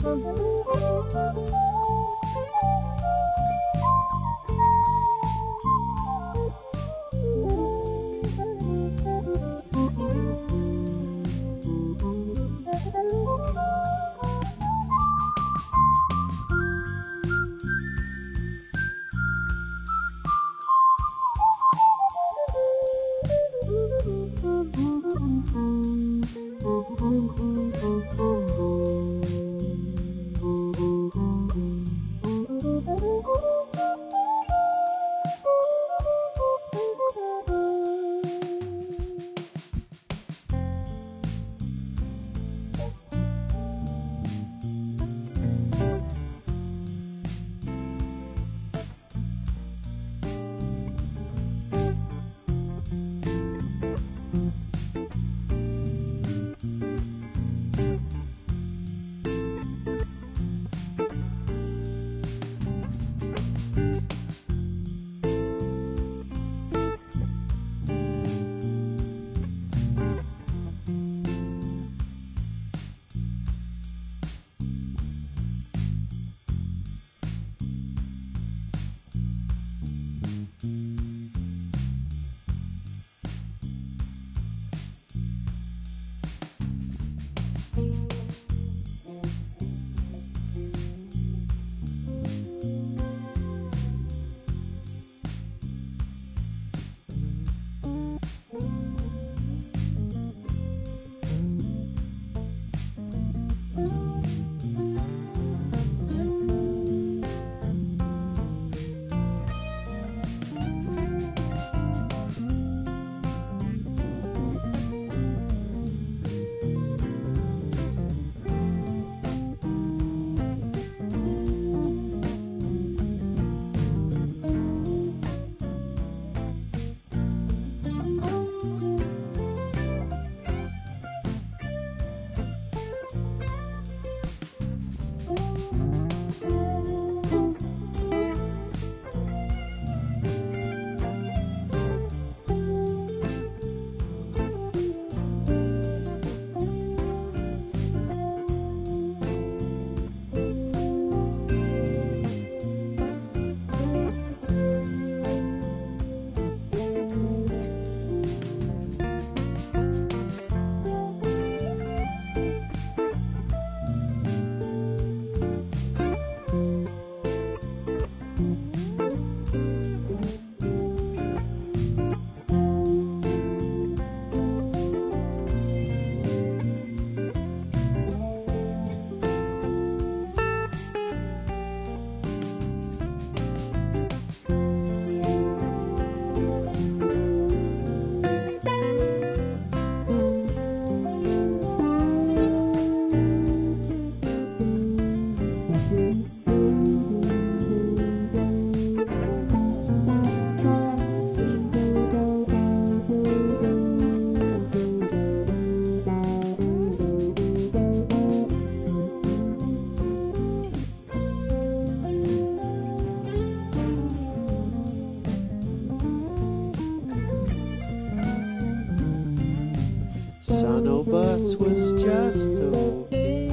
Bus was just okay,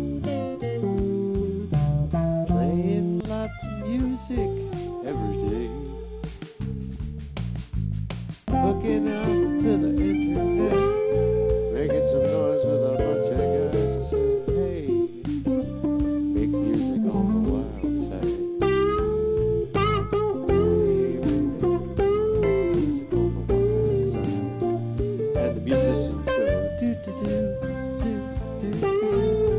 playing lots of music every day, hooking up to the internet, making some noise with a bunch of guys who said, hey, make music on the wild side. Hey, baby, music on the wild side. And the musicians go, do do do do do do.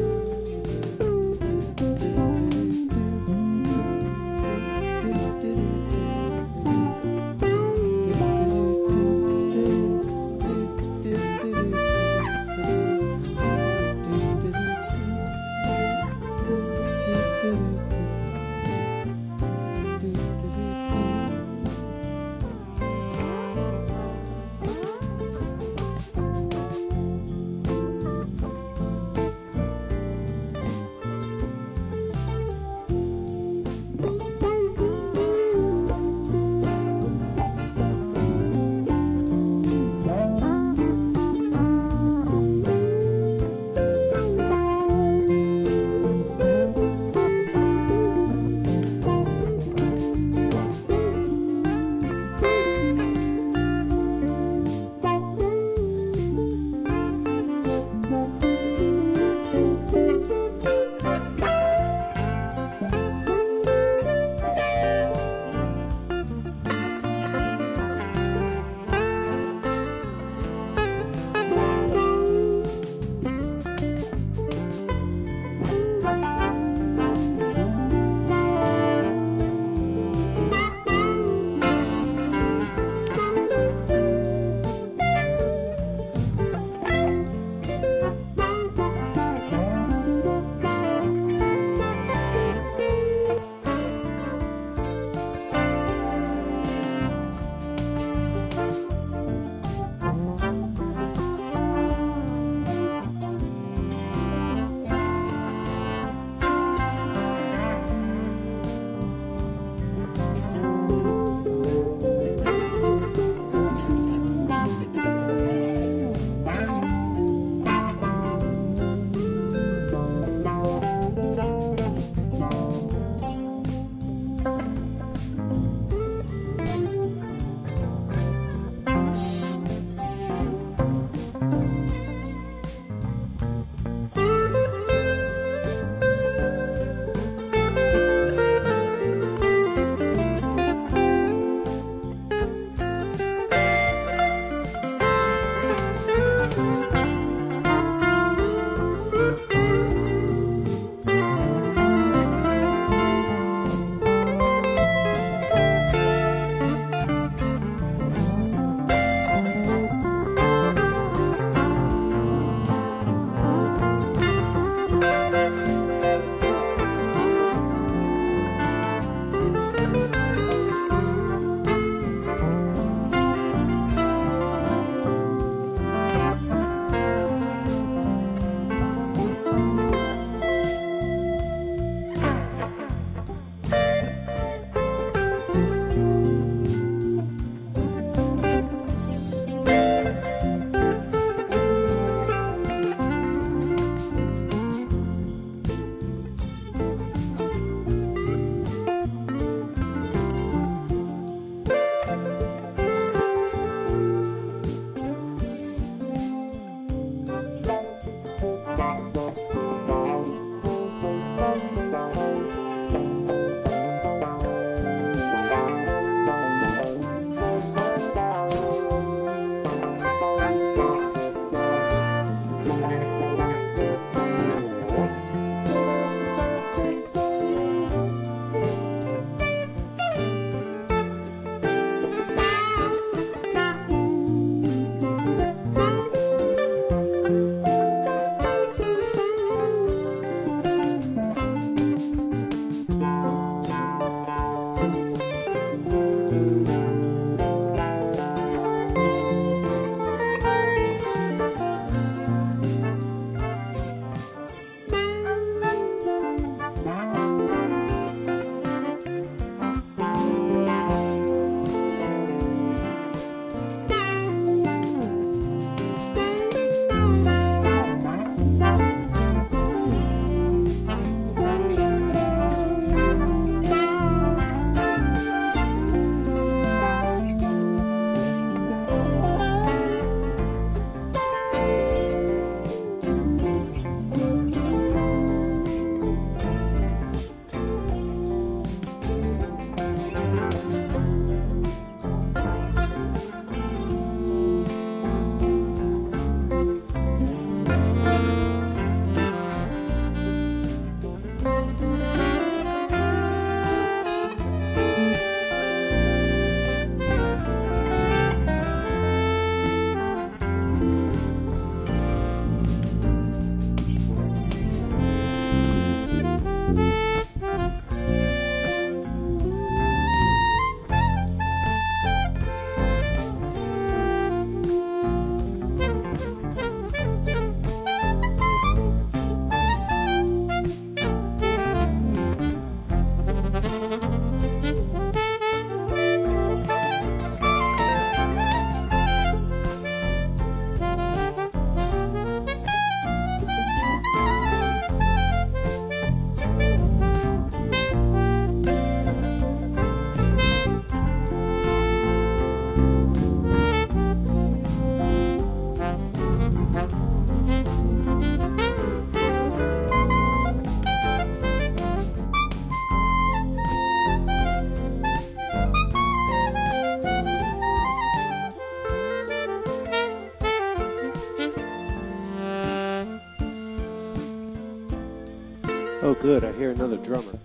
good, I hear another drummer.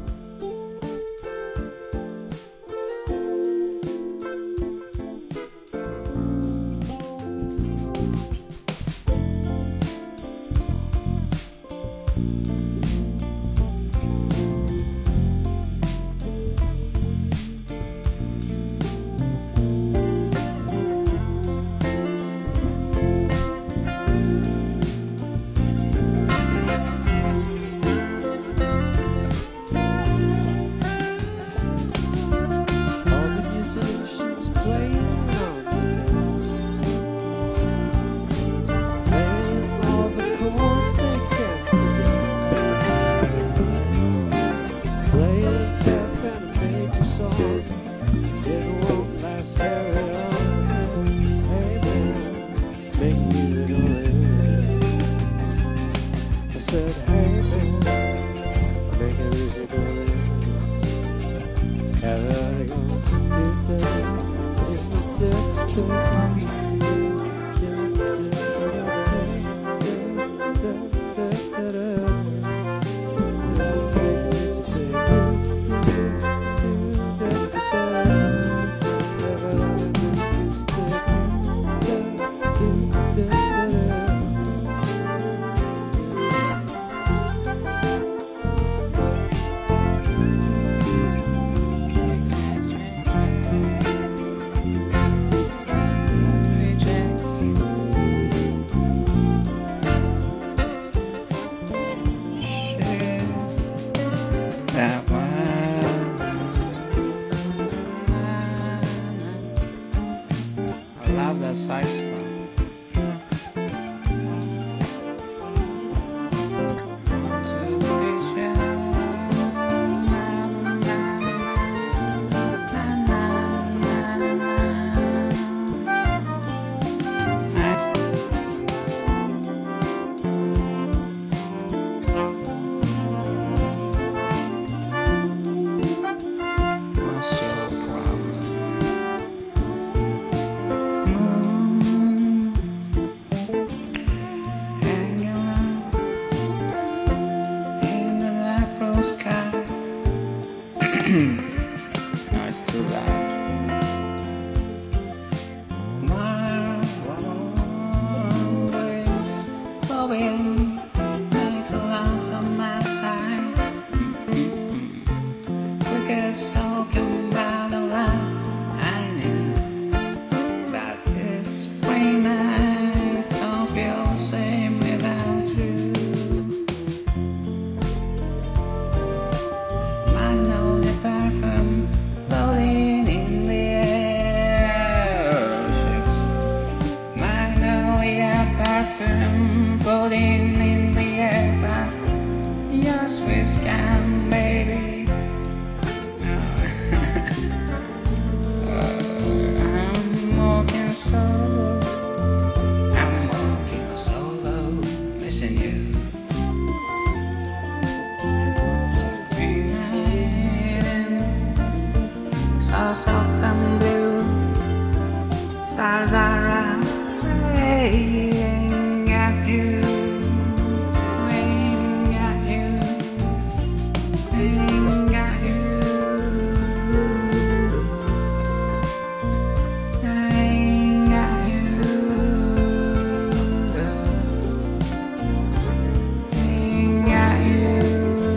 Saxophone. No, it's too loud. My always blowing makes the lungs on my side. We get talking about the love I knew, but this spring I don't feel the same without you. Perfume floating in the air, Magnolia perfume floating in the air, but your sweet skin, baby. I'm walking solo, missing you. So soft and blue, stars are out swaying at you, waiting at you, waiting at you, waiting at you, waiting at you.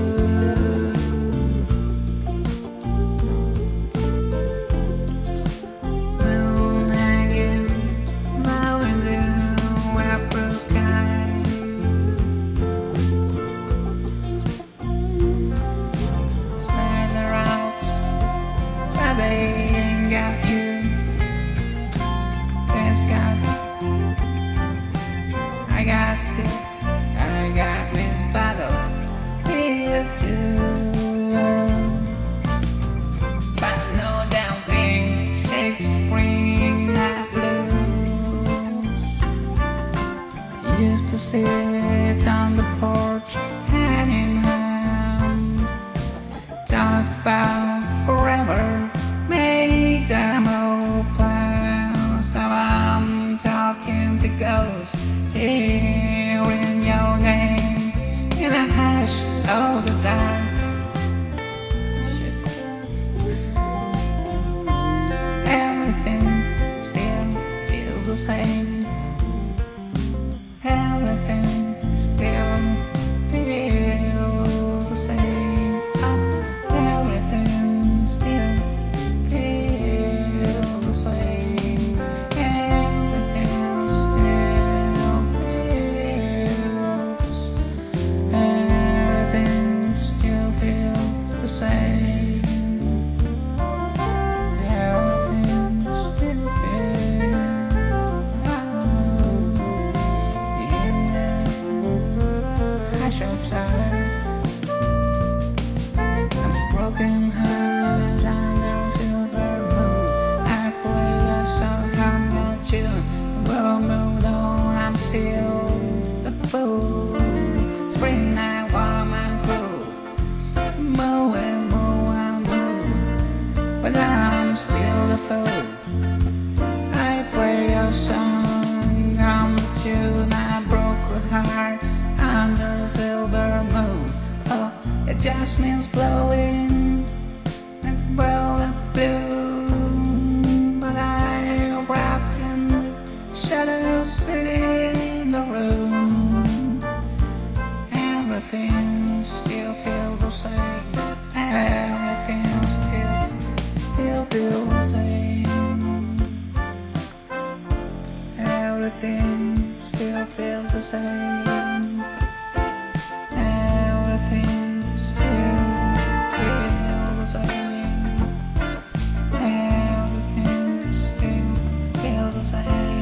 I got this battle, it's you. But no damn thing shakes the spring that blue. Used to sit on the porch, hand in hand, talk about forever, make them all plans. Now I'm talking to ghosts, hearing your name in a hush of the broken heart under silver moon. I play a song I'm not tune. World moved on, I'm still the fool. Spring night warm and cool. Move and move and move, but I'm still the fool. I play a song I'm the tune. I broke a heart under a silver moon. Oh, it just means blowing and the world of blue. But I wrapped in the shadows in the room. Everything still feels the same. Everything still feels the same. Everything still feels the same. Everything still feels the same. Everything still feels the same.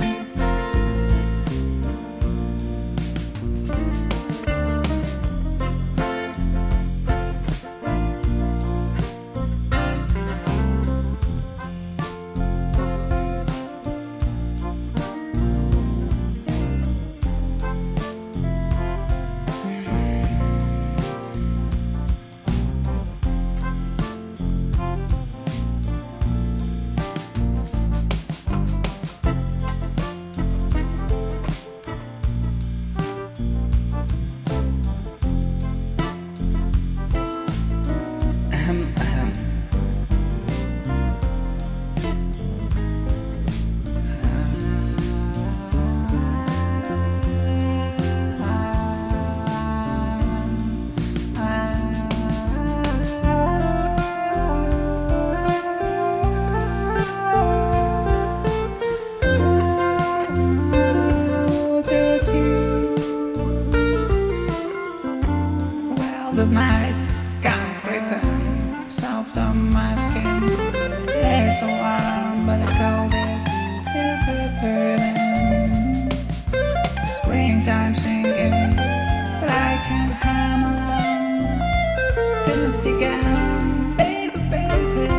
The nights come creeping soft on my skin. It's so warm, but the cold is still creeping. Springtime sinking, but I can't hang alone. Since the gun, baby, baby,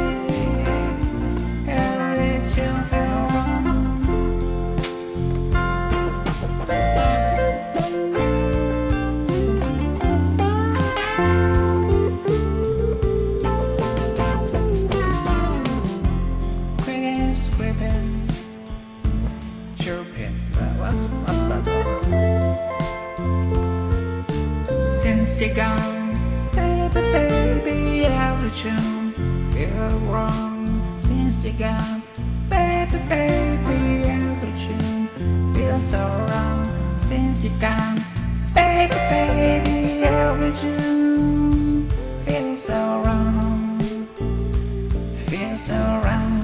every chill feel wrong. Scraping, chirping, what's that word? Since you're gone, baby, baby, every tune feel wrong. Since you're gone, baby, baby, every tune feels so wrong. Since you're gone, baby, baby, every tune feels so wrong. Feels so wrong.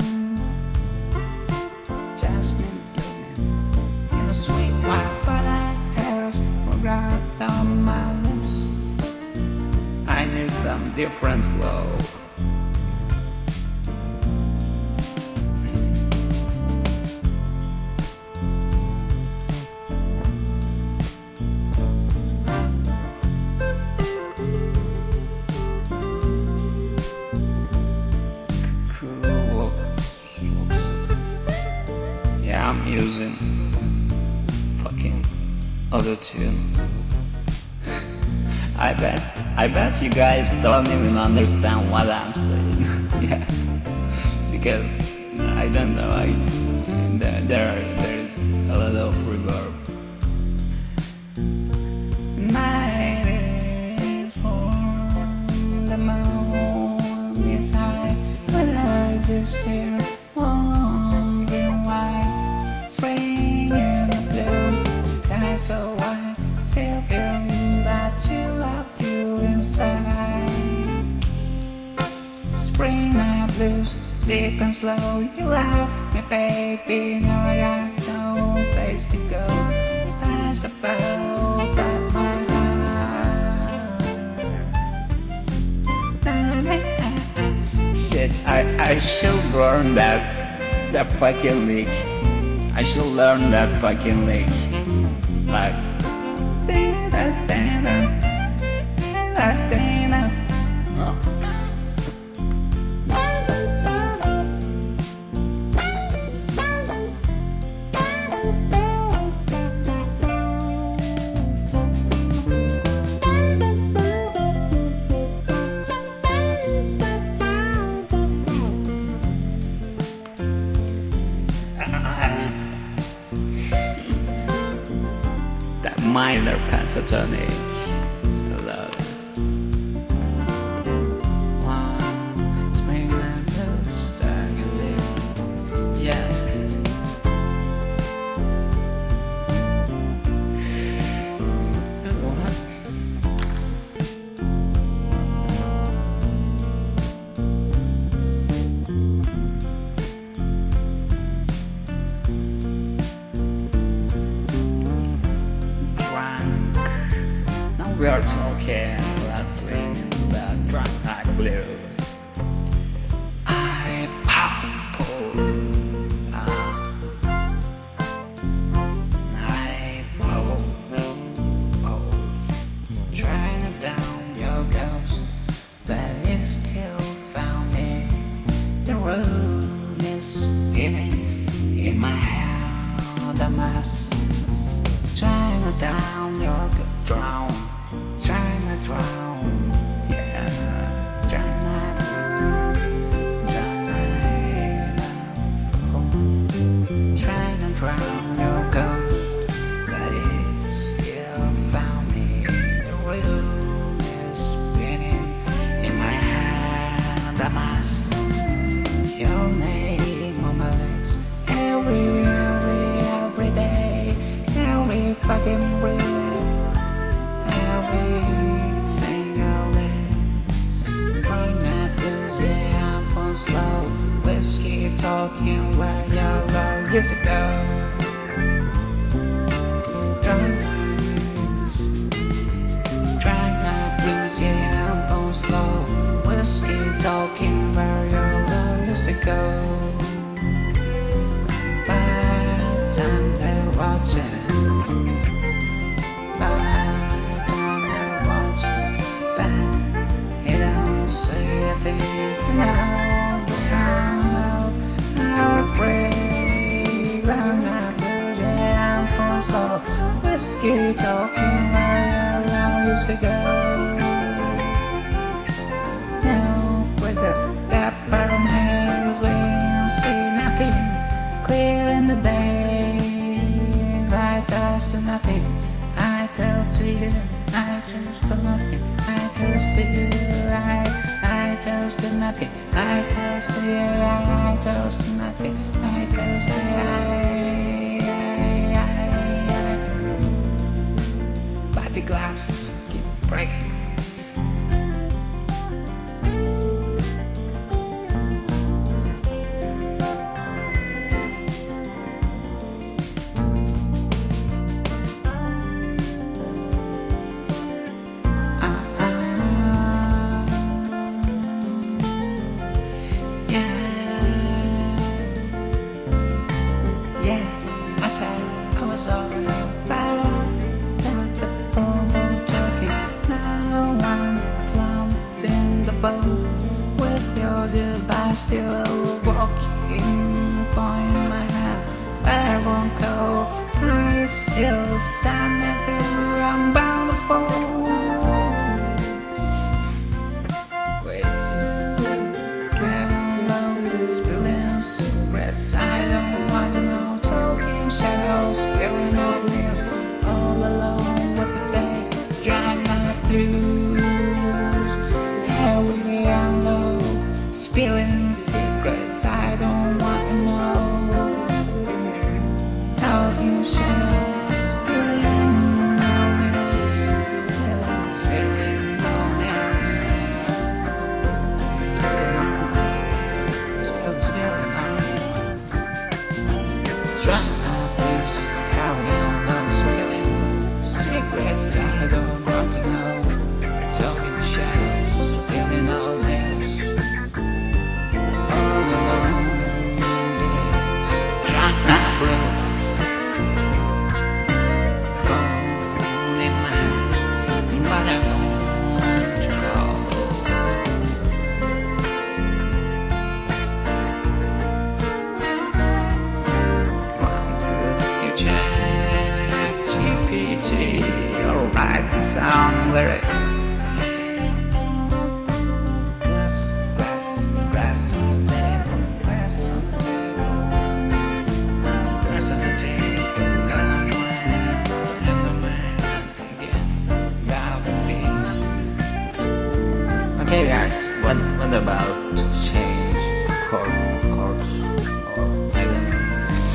In a sweet white, but I taste right on my lips. I need some different flow. Cool. Yeah, I'm using fucking auto-tune. I bet you guys don't even understand what I'm saying. Yeah, because I don't know. There's a lot of reverb. Night is warm, the moon is high, but I just stare. Spring in the blue, the sky so white, still feeling that you love you inside. Spring night blues, deep and slow, you love me, baby. Now I got no place to go. Stars above at my heart. Shit, I should learn that fucking lick. I should learn that fucking lick. Like oh. minor pentatonic. One spring and blues that you live, yeah. We are talking, let's listen to that drunk like blue. I pop, I trying to down your ghost, but it still found me. The room is spinning in my head, a mess. Trying to down your drown. Trying to drown, yeah, trying to drown your ghost, but it still found me. The room is spinning in my head, I must your name on my lips every day, every fucking breath. Slow whiskey talking where your love years ago. Drunk nights, drunk night blues, yeah, I'm going slow. Whiskey talking where your love used to go. By the time they're watching, by the time they're watching, but you don't say a thing now. Slow whiskey talking where your love used to go. No further that burn hazing, see nothing clear in the day. I toast to nothing, I toast to you, I toast to nothing, I toast to you, I toast to nothing, I toast to you, I toast to nothing, I toast to you. The glass keep breaking. Yeah, I said I was all about. With your goodbye still walking, find my hand, I won't go. I still standing there, I'm bound to fall. Wait, I'm spilling cigarettes, I don't want to know. Talking shadows, spilling old nails, all alone with the days, dry night blues. Heavy and low, spilling secrets I don't want to know. Talking shadows, spilling on nails, spilling on nails, spilling on nails, spilling on nails. Dry night blues, heavy and low, spilling secrets I don't want to know. Talking shadows. All alone not about to change chords or I don't know.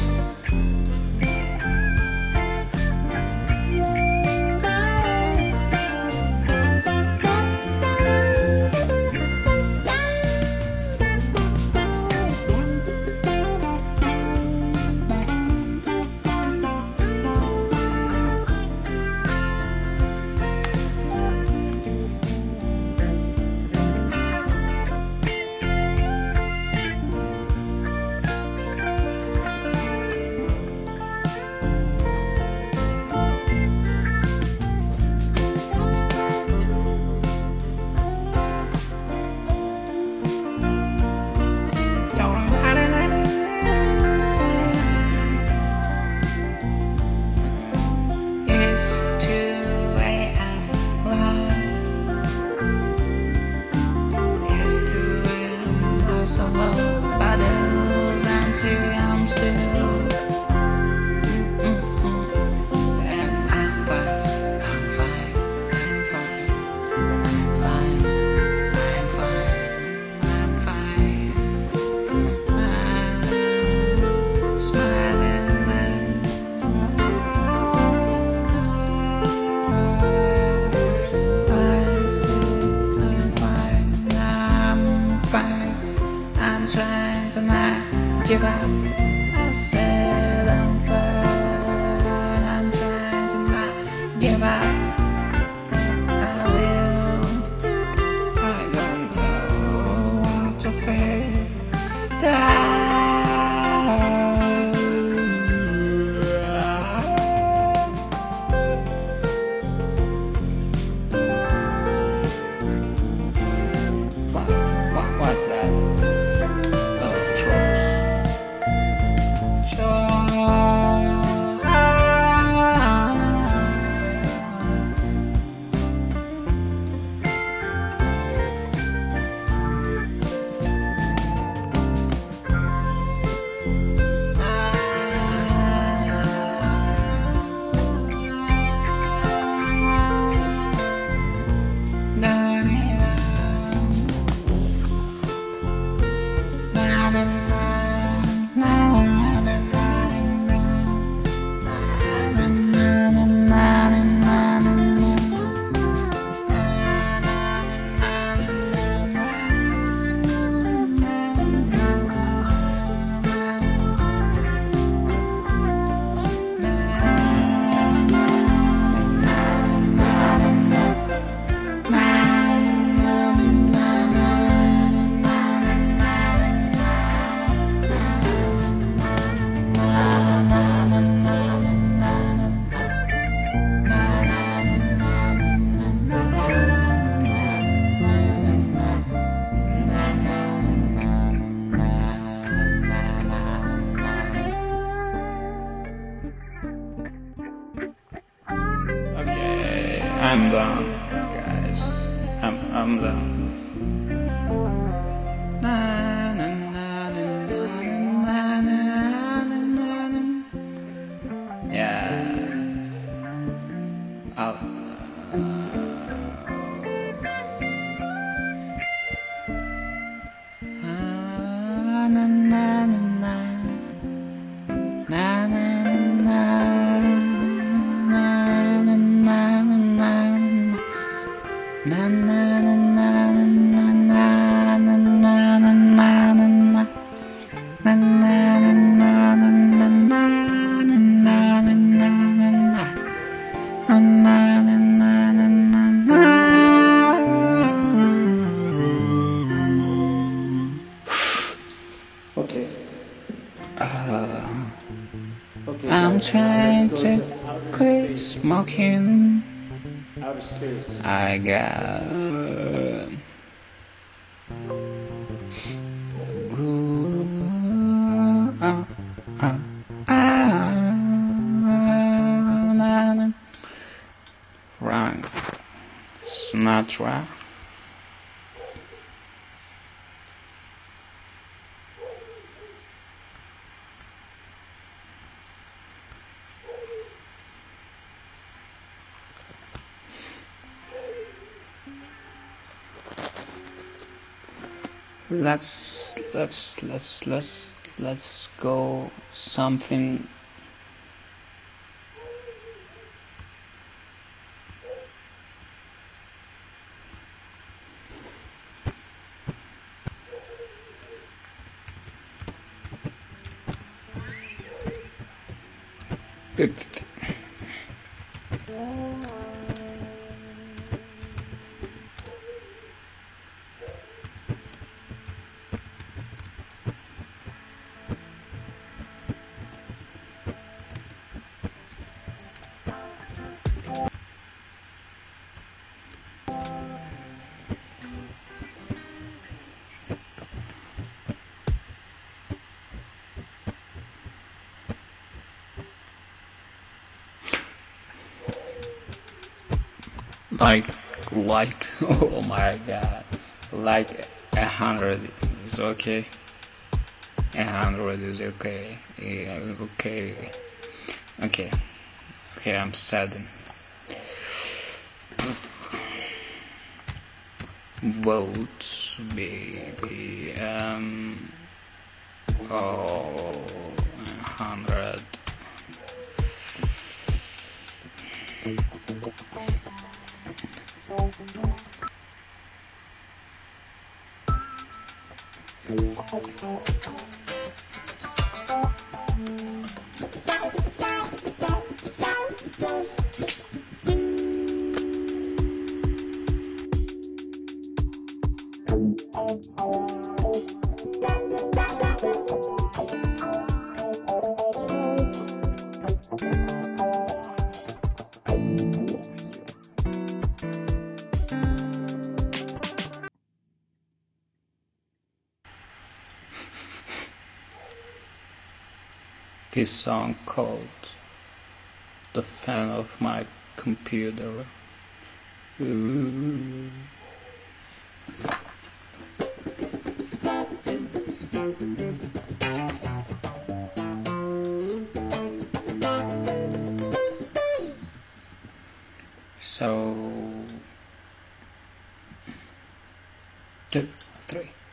Give up, I said I'm fine. I'm trying to not give up. I will. I don't know what to feel. What's that? Oh, trolls. I'm done, guys. I'm done. Yeah. Okay. I'm guys, trying let's to go outer quit space. smoking. Outer space. I got Frank Sinatra. Let's go something. Like oh my god, like 100 is okay. 100 is okay. Yeah, okay. I'm saddened. Vote baby. 100. This song called "The Fan of My Computer." So, 2, 3.